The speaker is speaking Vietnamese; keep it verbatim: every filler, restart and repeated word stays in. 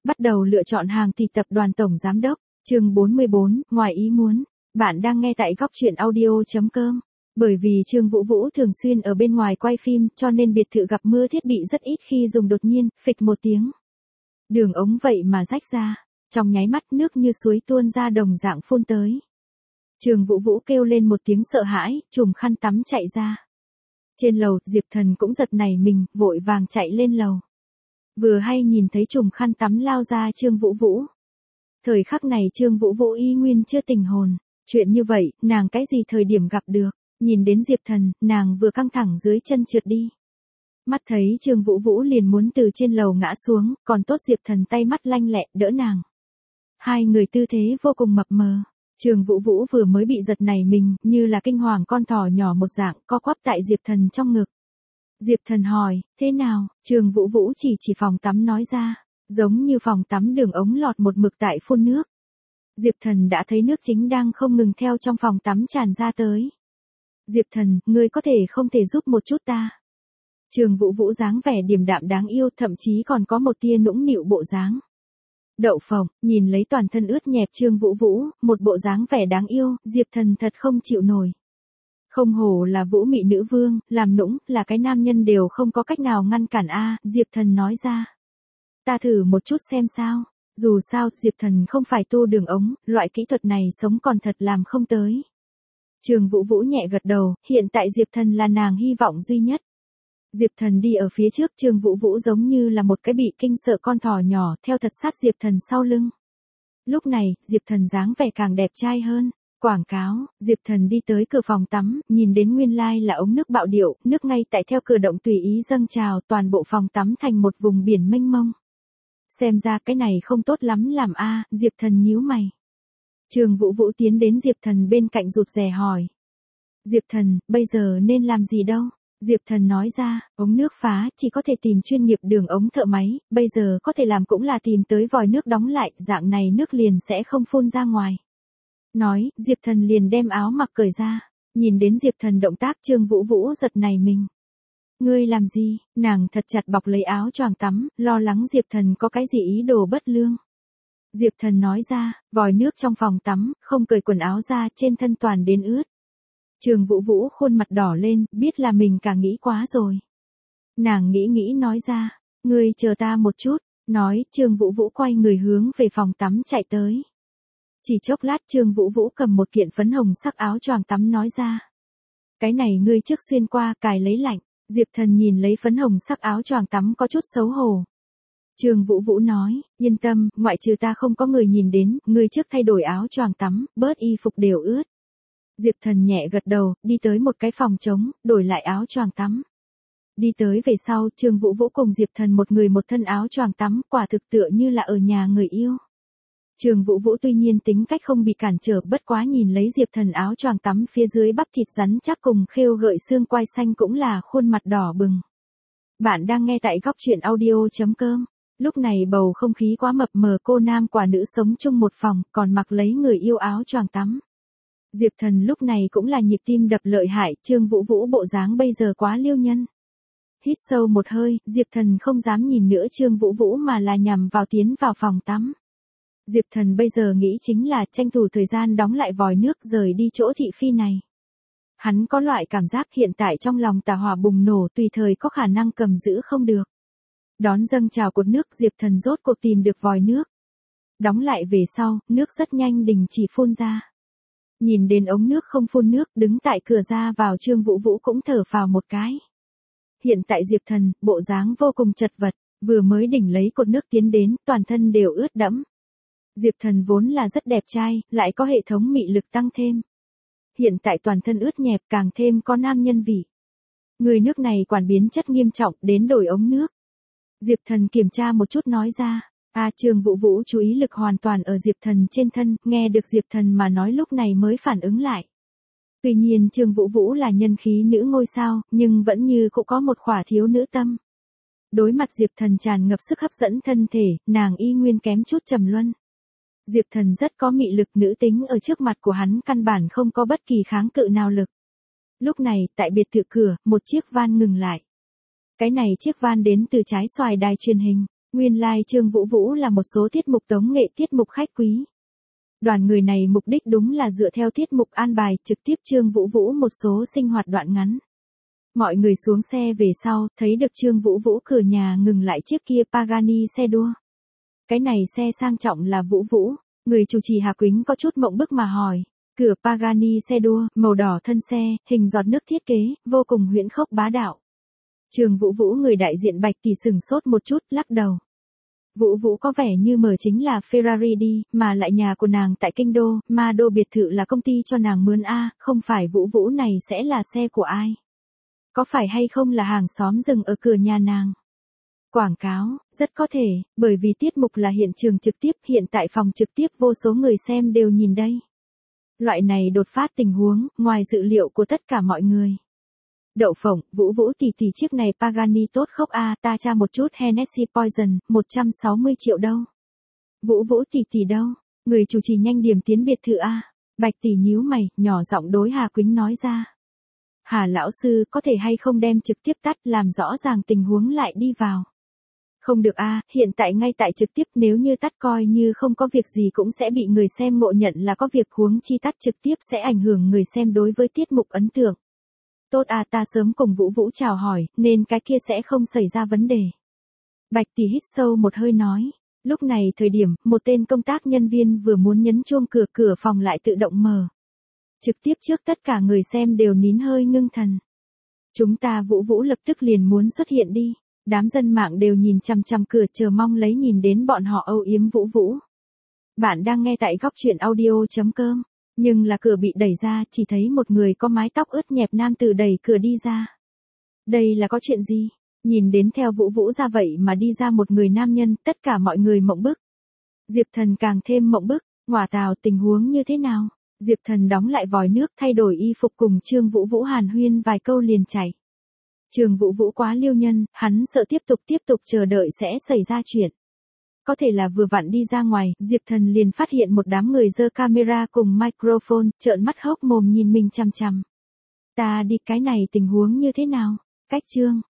Bắt đầu lựa chọn hàng thì tập đoàn tổng giám đốc, chương bốn mươi bốn, ngoài ý muốn. Bạn đang nghe tại góc truyện audio chấm com. Bởi vì Trương Vũ Vũ thường xuyên ở bên ngoài quay phim cho nên biệt thự gặp mưa thiết bị rất ít khi dùng, đột nhiên, phịch một tiếng. Đường ống vậy mà rách ra, trong nháy mắt nước như suối tuôn ra đồng dạng phun tới. Trương Vũ Vũ kêu lên một tiếng sợ hãi, chùm khăn tắm chạy ra. Trên lầu, Diệp Thần cũng giật nảy mình, vội vàng chạy lên lầu. Vừa hay nhìn thấy chùm khăn tắm lao ra Trương Vũ Vũ. Thời khắc này Trương Vũ Vũ y nguyên chưa tỉnh hồn. Chuyện như vậy, nàng cái gì thời điểm gặp được. Nhìn đến Diệp Thần, nàng vừa căng thẳng dưới chân trượt đi. Mắt thấy Trương Vũ Vũ liền muốn từ trên lầu ngã xuống, còn tốt Diệp Thần tay mắt lanh lẹ đỡ nàng. Hai người tư thế vô cùng mập mờ. Trương Vũ Vũ vừa mới bị giật nảy mình, như là kinh hoàng con thỏ nhỏ một dạng, co quắp tại Diệp Thần trong ngực. Diệp Thần hỏi, thế nào? Trương Vũ Vũ chỉ chỉ phòng tắm nói ra, giống như phòng tắm đường ống lọt một mực tại phun nước. Diệp Thần đã thấy nước chính đang không ngừng theo trong phòng tắm tràn ra tới. Diệp Thần, ngươi có thể không thể giúp một chút ta? Trương Vũ Vũ dáng vẻ điềm đạm đáng yêu, thậm chí còn có một tia nũng nịu bộ dáng. Đậu phộng, nhìn lấy toàn thân ướt nhẹp Trương Vũ Vũ, một bộ dáng vẻ đáng yêu, Diệp Thần thật không chịu nổi. Không hổ là Vũ Mị nữ vương, làm nũng, là cái nam nhân đều không có cách nào ngăn cản a, Diệp Thần nói ra. Ta thử một chút xem sao, dù sao, Diệp Thần không phải tu đường ống, loại kỹ thuật này sống còn thật làm không tới. Trương Vũ Vũ nhẹ gật đầu, hiện tại Diệp Thần là nàng hy vọng duy nhất. Diệp Thần đi ở phía trước, Trương Vũ Vũ giống như là một cái bị kinh sợ con thỏ nhỏ, theo thật sát Diệp Thần sau lưng. Lúc này, Diệp Thần dáng vẻ càng đẹp trai hơn. Quảng cáo, Diệp Thần đi tới cửa phòng tắm, nhìn đến nguyên lai like là ống nước bạo điệu, nước ngay tại theo cửa động tùy ý dâng trào, toàn bộ phòng tắm thành một vùng biển mênh mông. Xem ra cái này không tốt lắm làm a, Diệp Thần nhíu mày. Trương Vũ Vũ tiến đến Diệp Thần bên cạnh rụt rè hỏi. Diệp Thần, bây giờ nên làm gì đâu? Diệp Thần nói ra, ống nước phá, chỉ có thể tìm chuyên nghiệp đường ống thợ máy, bây giờ có thể làm cũng là tìm tới vòi nước đóng lại, dạng này nước liền sẽ không phun ra ngoài. Nói, Diệp Thần liền đem áo mặc cởi ra. Nhìn đến Diệp Thần động tác, Trương Vũ Vũ giật nảy mình. Ngươi làm gì? Nàng thật chặt bọc lấy áo choàng tắm, lo lắng Diệp Thần có cái gì ý đồ bất lương. Diệp Thần nói ra, vòi nước trong phòng tắm, không cởi quần áo ra, trên thân toàn đến ướt. Trương Vũ Vũ khuôn mặt đỏ lên, biết là mình cả nghĩ quá rồi. Nàng nghĩ nghĩ nói ra, ngươi chờ ta một chút, nói, Trương Vũ Vũ quay người hướng về phòng tắm chạy tới. Chỉ chốc lát Trương Vũ Vũ cầm một kiện phấn hồng sắc áo choàng tắm nói ra. Cái này ngươi trước xuyên qua, cài lấy lạnh. Diệp Thần nhìn lấy phấn hồng sắc áo choàng tắm có chút xấu hổ. Trương Vũ Vũ nói, yên tâm, ngoại trừ ta không có người nhìn đến, ngươi trước thay đổi áo choàng tắm, bớt y phục đều ướt. Diệp Thần nhẹ gật đầu, đi tới một cái phòng trống, đổi lại áo choàng tắm. Đi tới về sau, Trương Vũ Vũ cùng Diệp Thần một người một thân áo choàng tắm, quả thực tựa như là ở nhà người yêu. Trương Vũ Vũ tuy nhiên tính cách không bị cản trở, bất quá nhìn lấy Diệp Thần áo choàng tắm phía dưới bắp thịt rắn chắc cùng khêu gợi xương quai xanh cũng là khuôn mặt đỏ bừng. Bạn đang nghe tại góc truyện audio chấm com. Lúc này bầu không khí quá mập mờ, cô nam quả nữ sống chung một phòng, còn mặc lấy người yêu áo choàng tắm. Diệp Thần lúc này cũng là nhịp tim đập lợi hại, Trương Vũ Vũ bộ dáng bây giờ quá liêu nhân. Hít sâu một hơi, Diệp Thần không dám nhìn nữa Trương Vũ Vũ mà là nhằm vào tiến vào phòng tắm. Diệp Thần bây giờ nghĩ chính là tranh thủ thời gian đóng lại vòi nước rời đi chỗ thị phi này. Hắn có loại cảm giác hiện tại trong lòng tà hỏa bùng nổ, tùy thời có khả năng cầm giữ không được. Đón dâng trào cột nước, Diệp Thần rốt cuộc tìm được vòi nước. Đóng lại về sau, nước rất nhanh đình chỉ phun ra. Nhìn đến ống nước không phun nước, đứng tại cửa ra vào Trương Vũ Vũ cũng thở phào một cái. Hiện tại Diệp Thần, bộ dáng vô cùng chật vật, vừa mới đỉnh lấy cột nước tiến đến, toàn thân đều ướt đẫm. Diệp Thần vốn là rất đẹp trai, lại có hệ thống mị lực tăng thêm. Hiện tại toàn thân ướt nhẹp, càng thêm có nam nhân vị. Người nước này quản biến chất nghiêm trọng, đến đổi ống nước. Diệp Thần kiểm tra một chút nói ra. À, Trương Vũ Vũ chú ý lực hoàn toàn ở Diệp Thần trên thân, nghe được Diệp Thần mà nói lúc này mới phản ứng lại. Tuy nhiên Trương Vũ Vũ là nhân khí nữ ngôi sao, nhưng vẫn như cũng có một khỏa thiếu nữ tâm. Đối mặt Diệp Thần tràn ngập sức hấp dẫn thân thể, nàng y nguyên kém chút trầm luân. Diệp Thần rất có mị lực, nữ tính ở trước mặt của hắn căn bản không có bất kỳ kháng cự nào lực. Lúc này, tại biệt thự cửa, một chiếc van ngừng lại. Cái này chiếc van đến từ trái xoài đài truyền hình. Nguyên lai like Trương Vũ Vũ là một số tiết mục tống nghệ tiết mục khách quý. Đoàn người này mục đích đúng là dựa theo tiết mục an bài trực tiếp Trương Vũ Vũ một số sinh hoạt đoạn ngắn. Mọi người xuống xe về sau, thấy được Trương Vũ Vũ cửa nhà ngừng lại chiếc kia Pagani xe đua. Cái này xe sang trọng là Vũ Vũ, người chủ trì Hà Quýnh có chút mộng bức mà hỏi. Cửa Pagani xe đua, màu đỏ thân xe, hình giọt nước thiết kế, vô cùng huyễn khốc bá đạo. Trương Vũ Vũ người đại diện Bạch Tỷ sừng sốt một chút, lắc đầu. Vũ Vũ có vẻ như mở chính là Ferrari đi, mà lại nhà của nàng tại Kinh Đô, mà đô biệt thự là công ty cho nàng mướn a, không phải Vũ Vũ này sẽ là xe của ai? Có phải hay không là hàng xóm dừng ở cửa nhà nàng? Quảng cáo, rất có thể, bởi vì tiết mục là hiện trường trực tiếp, hiện tại phòng trực tiếp vô số người xem đều nhìn đây. Loại này đột phát tình huống, ngoài dự liệu của tất cả mọi người. Đậu phộng, Vũ Vũ tỷ tỷ chiếc này Pagani tốt khốc a, ta tra một chút Hennessy Poison, một trăm sáu mươi triệu đâu. Vũ Vũ tỷ tỷ đâu? Người chủ trì nhanh điểm tiến biệt thự a. Bạch tỷ nhíu mày, nhỏ giọng đối Hà Quýnh nói ra. Hà lão sư, có thể hay không đem trực tiếp tắt, làm rõ ràng tình huống lại đi vào. Không được a, hiện tại ngay tại trực tiếp, nếu như tắt coi như không có việc gì cũng sẽ bị người xem ngộ nhận là có việc, huống chi tắt trực tiếp sẽ ảnh hưởng người xem đối với tiết mục ấn tượng. Tốt à, ta sớm cùng Vũ Vũ chào hỏi, nên cái kia sẽ không xảy ra vấn đề. Bạch tỷ hít sâu một hơi nói. Lúc này thời điểm, một tên công tác nhân viên vừa muốn nhấn chuông cửa, cửa phòng lại tự động mở. Trực tiếp trước tất cả người xem đều nín hơi ngưng thần. Chúng ta Vũ Vũ lập tức liền muốn xuất hiện đi. Đám dân mạng đều nhìn chằm chằm cửa chờ mong lấy nhìn đến bọn họ âu yếm Vũ Vũ. Bạn đang nghe tại góc truyện audio chấm com. Nhưng là cửa bị đẩy ra, chỉ thấy một người có mái tóc ướt nhẹp nam tử đẩy cửa đi ra. Đây là có chuyện gì? Nhìn đến theo Vũ Vũ ra vậy mà đi ra một người nam nhân, tất cả mọi người mộng bức. Diệp Thần càng thêm mộng bức, ngỏa tào tình huống như thế nào? Diệp Thần đóng lại vòi nước thay đổi y phục cùng Trương Vũ Vũ hàn huyên vài câu liền chạy. Trương Vũ Vũ quá liêu nhân, hắn sợ tiếp tục tiếp tục chờ đợi sẽ xảy ra chuyện. Có thể là vừa vặn đi ra ngoài, Diệp Thần liền phát hiện một đám người giơ camera cùng microphone, trợn mắt hốc mồm nhìn mình chằm chằm. Ta đi, cái này tình huống như thế nào? Cách Trương